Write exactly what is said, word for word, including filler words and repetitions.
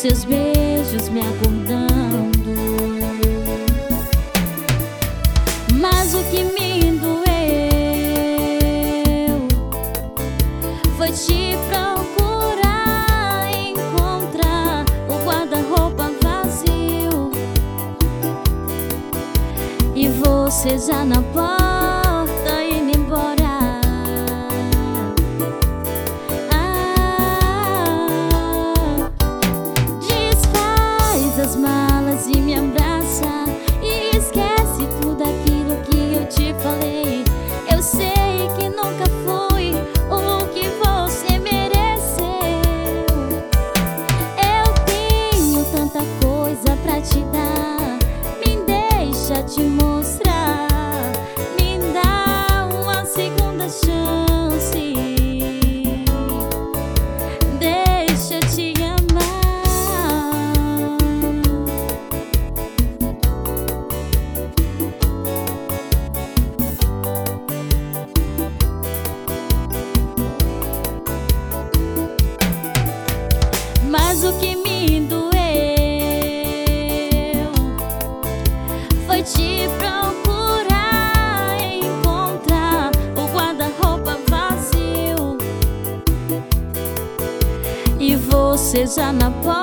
seus beijos me acordando. Mas o que me doeu foi te procurar, encontrar o guarda-roupa vazio e você já na porta indo embora. As malas e me abraça e esquece tudo aquilo que eu te falei. Eu sei que nunca fui o que você mereceu. Eu tenho tanta coisa pra te dar, me deixa te mostrar, me dá uma segunda chance, deixa eu te Mas o que me doeu foi te procurar, encontrar o guarda-roupa vazio e você já na porta